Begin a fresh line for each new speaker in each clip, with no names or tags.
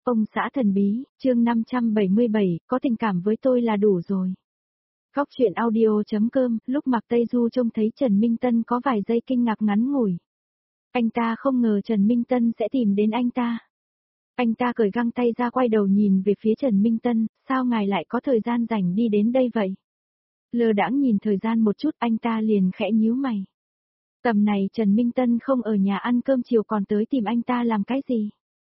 Ông xã thần bí, chương 577, có tình cảm với tôi là đủ rồi. Góc truyện audio.com, lúc Mạc Tây Du trông thấy Trần Minh Tân có vài giây kinh ngạc ngắn ngủi. Anh ta không ngờ Trần Minh Tân sẽ tìm đến anh ta. Anh ta cởi găng tay ra quay đầu nhìn về phía Trần Minh Tân, sao ngài lại có thời gian rảnh đi đến đây vậy? Lơ đãng nhìn thời gian một chút anh ta liền khẽ nhíu mày. Tầm này Trần Minh Tân không ở nhà ăn cơm chiều còn tới tìm anh ta làm cái gì?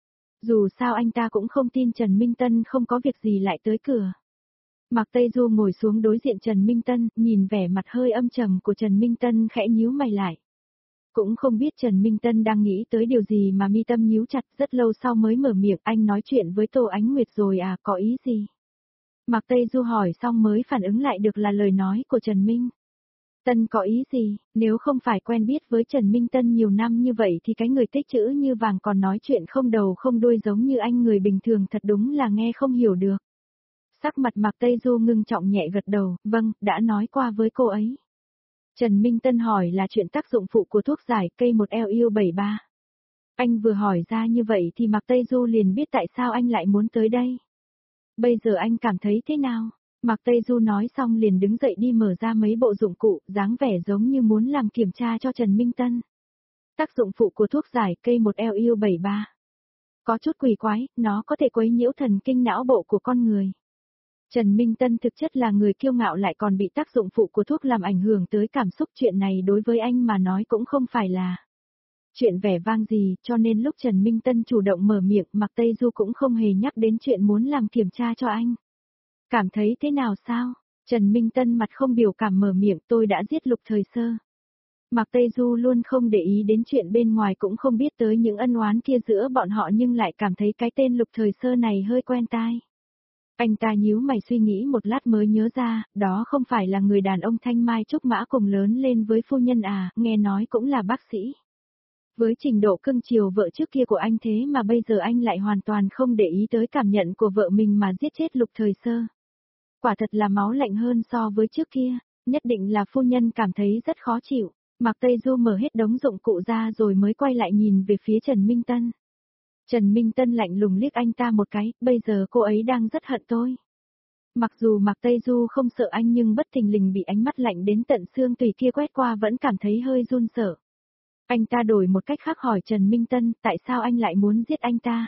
Dù sao anh ta cũng không tin Trần Minh Tân không có việc gì lại tới cửa. Mạc Tây Du ngồi xuống đối diện Trần Minh Tân, nhìn vẻ mặt hơi âm trầm của Trần Minh Tân khẽ nhíu mày lại. Cũng không biết Trần Minh Tân đang nghĩ tới điều gì mà mi tâm nhíu chặt, rất lâu sau mới mở miệng, anh nói chuyện với Tô Ánh Nguyệt rồi à, có ý gì? Mạc Tây Du hỏi xong mới phản ứng lại được là lời nói của Trần Minh Tân có ý gì, nếu không phải quen biết với Trần Minh Tân nhiều năm như vậy thì cái người tích chữ như vàng còn nói chuyện không đầu không đuôi giống như anh người bình thường thật đúng là nghe không hiểu được. Sắc mặt Mạc Tây Du ngưng trọng nhẹ gật đầu, vâng, đã nói qua với cô ấy. Trần Minh Tân hỏi là chuyện tác dụng phụ của thuốc giải cây 1LU73. Anh vừa hỏi ra như vậy thì Mạc Tây Du liền biết tại sao anh lại muốn tới đây. Bây giờ anh cảm thấy thế nào? Mạc Tây Du nói xong liền đứng dậy đi mở ra mấy bộ dụng cụ, dáng vẻ giống như muốn làm kiểm tra cho Trần Minh Tân. Tác dụng phụ của thuốc giải cây 1LU73. Có chút quỷ quái, nó có thể quấy nhiễu thần kinh não bộ của con người. Trần Minh Tân thực chất là người kiêu ngạo lại còn bị tác dụng phụ của thuốc làm ảnh hưởng tới cảm xúc, chuyện này đối với anh mà nói cũng không phải là chuyện vẻ vang gì, cho nên lúc Trần Minh Tân chủ động mở miệng, Mạc Tây Du cũng không hề nhắc đến chuyện muốn làm kiểm tra cho anh. Cảm thấy thế nào sao? Trần Minh Tân mặt không biểu cảm mở miệng, tôi đã giết Lục Thời Sơ. Mạc Tây Du luôn không để ý đến chuyện bên ngoài, cũng không biết tới những ân oán kia giữa bọn họ, nhưng lại cảm thấy cái tên Lục Thời Sơ này hơi quen tai. Anh ta nhíu mày suy nghĩ một lát mới nhớ ra, đó không phải là người đàn ông Thanh Mai Trúc Mã cùng lớn lên với phu nhân à, nghe nói cũng là bác sĩ. Với trình độ cưng chiều vợ trước kia của anh thế mà bây giờ anh lại hoàn toàn không để ý tới cảm nhận của vợ mình mà giết chết Lục Thời Sơ. Quả thật là máu lạnh hơn so với trước kia, nhất định là phu nhân cảm thấy rất khó chịu. Mạc Tây Du mở hết đống dụng cụ ra rồi mới quay lại nhìn về phía Trần Minh Tân. Trần Minh Tân lạnh lùng liếc anh ta một cái, bây giờ cô ấy đang rất hận tôi. Mặc dù Mạc Tây Du không sợ anh nhưng bất thình lình bị ánh mắt lạnh đến tận xương tùy kia quét qua vẫn cảm thấy hơi run sợ. Anh ta đổi một cách khác hỏi Trần Minh Tân, tại sao anh lại muốn giết anh ta?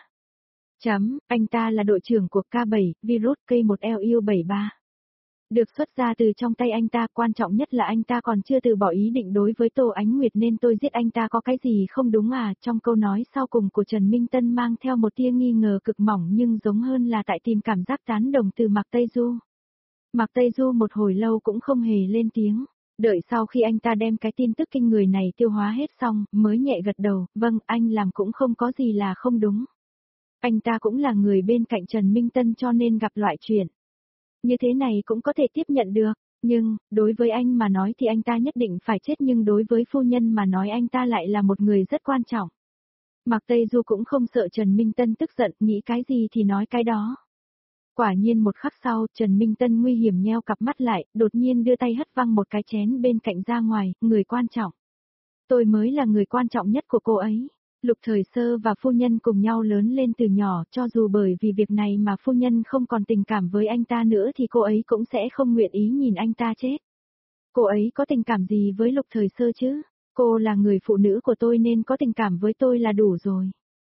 Anh ta là đội trưởng của K7, virus K1LU73. Được xuất ra từ trong tay anh ta, quan trọng nhất là anh ta còn chưa từ bỏ ý định đối với Tô Ánh Nguyệt nên tôi giết anh ta có cái gì không đúng à? Trong câu nói sau cùng của Trần Minh Tân mang theo một tia nghi ngờ cực mỏng nhưng giống hơn là tại tìm cảm giác tán đồng từ Mạc Tây Du. Mạc Tây Du một hồi lâu cũng không hề lên tiếng, đợi sau khi anh ta đem cái tin tức kinh người này tiêu hóa hết xong, mới nhẹ gật đầu, vâng, anh làm cũng không có gì là không đúng. Anh ta cũng là người bên cạnh Trần Minh Tân cho nên gặp loại chuyện như thế này cũng có thể tiếp nhận được, nhưng, đối với anh mà nói thì anh ta nhất định phải chết, nhưng đối với phu nhân mà nói anh ta lại là một người rất quan trọng. Mạc Tây Du cũng không sợ Trần Minh Tân tức giận, nghĩ cái gì thì nói cái đó. Quả nhiên một khắc sau, Trần Minh Tân nguy hiểm nheo cặp mắt lại, đột nhiên đưa tay hất văng một cái chén bên cạnh ra ngoài, người quan trọng. Tôi mới là người quan trọng nhất của cô ấy. Lục Thời Sơ và phu nhân cùng nhau lớn lên từ nhỏ, cho dù bởi vì việc này mà phu nhân không còn tình cảm với anh ta nữa thì cô ấy cũng sẽ không nguyện ý nhìn anh ta chết. Cô ấy có tình cảm gì với Lục Thời Sơ chứ? Cô là người phụ nữ của tôi nên có tình cảm với tôi là đủ rồi.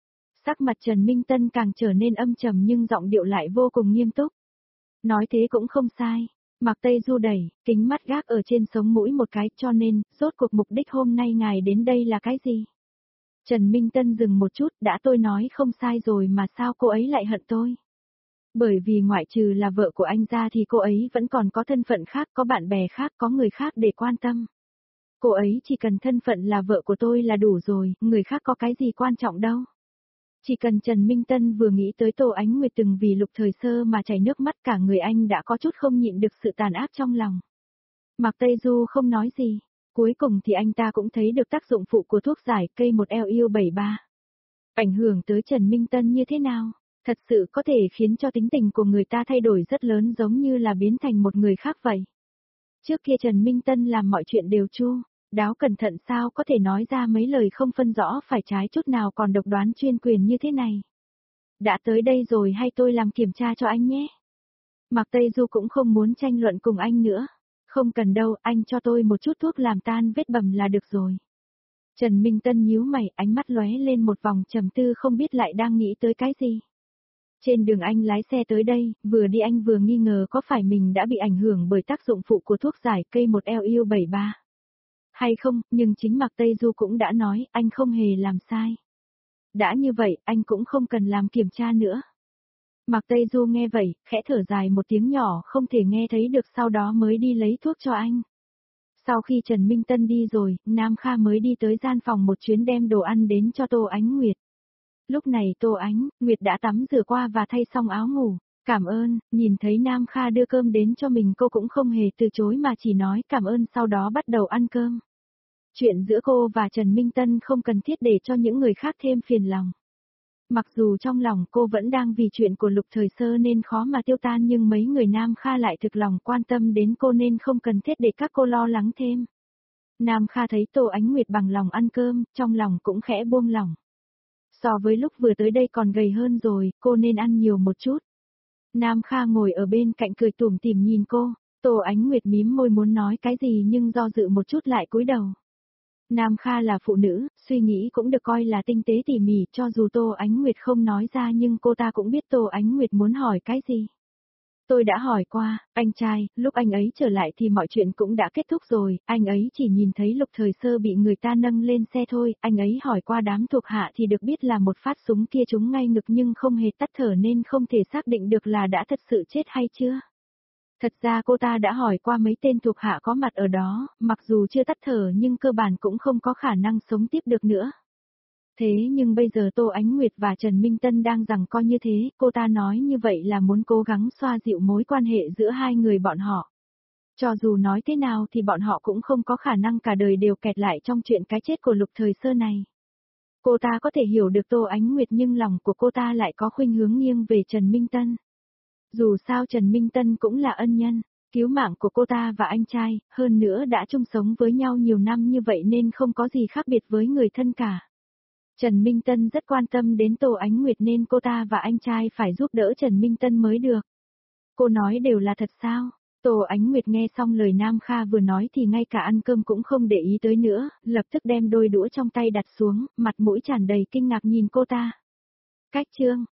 Sắc mặt Trần Minh Tân càng trở nên âm trầm nhưng giọng điệu lại vô cùng nghiêm túc. Nói thế cũng không sai. Mạc Tây Du đẩy, kính mắt gác ở trên sống mũi một cái, cho nên, rốt cuộc mục đích hôm nay ngài đến đây là cái gì? Trần Minh Tân dừng một chút, đã tôi nói không sai rồi mà sao cô ấy lại hận tôi? Bởi vì ngoại trừ là vợ của anh ra thì cô ấy vẫn còn có thân phận khác, có bạn bè khác, có người khác để quan tâm. Cô ấy chỉ cần thân phận là vợ của tôi là đủ rồi, người khác có cái gì quan trọng đâu. Chỉ cần Trần Minh Tân vừa nghĩ tới Tô Ánh Nguyệt từng vì Lục Thời Sơ mà chảy nước mắt, cả người anh đã có chút không nhịn được sự tàn ác trong lòng. Mạc Tây Du không nói gì. Cuối cùng thì anh ta cũng thấy được tác dụng phụ của thuốc giải cây 1LU73. Ảnh hưởng tới Trần Minh Tân như thế nào? Thật sự có thể khiến cho tính tình của người ta thay đổi rất lớn, giống như là biến thành một người khác vậy. Trước kia Trần Minh Tân làm mọi chuyện đều chu đáo cẩn thận, sao có thể nói ra mấy lời không phân rõ phải trái chút nào, còn độc đoán chuyên quyền như thế này. Đã tới đây rồi hay tôi làm kiểm tra cho anh nhé? Mạc Tây Du cũng không muốn tranh luận cùng anh nữa. Không cần đâu, anh cho tôi một chút thuốc làm tan vết bầm là được rồi. Trần Minh Tân nhíu mày, ánh mắt lóe lên một vòng trầm tư không biết lại đang nghĩ tới cái gì. Trên đường anh lái xe tới đây, vừa đi anh vừa nghi ngờ có phải mình đã bị ảnh hưởng bởi tác dụng phụ của thuốc giải cây 1LU73. Hay không, nhưng chính Mạc Tây Du cũng đã nói, anh không hề làm sai. Đã như vậy, anh cũng không cần làm kiểm tra nữa. Mạc Tây Du nghe vậy, khẽ thở dài một tiếng nhỏ không thể nghe thấy được sau đó mới đi lấy thuốc cho anh. Sau khi Trần Minh Tân đi rồi, Nam Kha mới đi tới gian phòng một chuyến đem đồ ăn đến cho Tô Ánh Nguyệt. Lúc này Tô Ánh Nguyệt đã tắm rửa qua và thay xong áo ngủ. Cảm ơn, nhìn thấy Nam Kha đưa cơm đến cho mình cô cũng không hề từ chối mà chỉ nói cảm ơn sau đó bắt đầu ăn cơm. Chuyện giữa cô và Trần Minh Tân không cần thiết để cho những người khác thêm phiền lòng. Mặc dù trong lòng cô vẫn đang vì chuyện của Lục Thời Sơ nên khó mà tiêu tan nhưng mấy người Nam Kha lại thực lòng quan tâm đến cô nên không cần thiết để các cô lo lắng thêm. Nam Kha thấy Tô Ánh Nguyệt bằng lòng ăn cơm, trong lòng cũng khẽ buông lỏng. So với lúc vừa tới đây còn gầy hơn rồi, cô nên ăn nhiều một chút. Nam Kha ngồi ở bên cạnh cười tủm tỉm nhìn cô, Tô Ánh Nguyệt mím môi muốn nói cái gì nhưng do dự một chút lại cúi đầu. Nam Kha là phụ nữ, suy nghĩ cũng được coi là tinh tế tỉ mỉ, cho dù Tô Ánh Nguyệt không nói ra nhưng cô ta cũng biết Tô Ánh Nguyệt muốn hỏi cái gì. Tôi đã hỏi qua, anh trai, lúc anh ấy trở lại thì mọi chuyện cũng đã kết thúc rồi, anh ấy chỉ nhìn thấy Lục Thời Sơ bị người ta nâng lên xe thôi, anh ấy hỏi qua đám thuộc hạ thì được biết là một phát súng kia trúng ngay ngực nhưng không hề tắt thở nên không thể xác định được là đã thật sự chết hay chưa. Thật ra cô ta đã hỏi qua mấy tên thuộc hạ có mặt ở đó, mặc dù chưa tắt thở nhưng cơ bản cũng không có khả năng sống tiếp được nữa. Thế nhưng bây giờ Tô Ánh Nguyệt và Trần Minh Tân đang giằng co như thế, cô ta nói như vậy là muốn cố gắng xoa dịu mối quan hệ giữa hai người bọn họ. Cho dù nói thế nào thì bọn họ cũng không có khả năng cả đời đều kẹt lại trong chuyện cái chết của Lục Thời Sơ này. Cô ta có thể hiểu được Tô Ánh Nguyệt nhưng lòng của cô ta lại có khuynh hướng nghiêng về Trần Minh Tân. Dù sao Trần Minh Tân cũng là ân nhân, cứu mạng của cô ta và anh trai, hơn nữa đã chung sống với nhau nhiều năm như vậy nên không có gì khác biệt với người thân cả. Trần Minh Tân rất quan tâm đến Tô Ánh Nguyệt nên cô ta và anh trai phải giúp đỡ Trần Minh Tân mới được. Cô nói đều là thật sao? Tô Ánh Nguyệt nghe xong lời Nam Kha vừa nói thì ngay cả ăn cơm cũng không để ý tới nữa, lập tức đem đôi đũa trong tay đặt xuống, mặt mũi tràn đầy kinh ngạc nhìn cô ta. Cách chương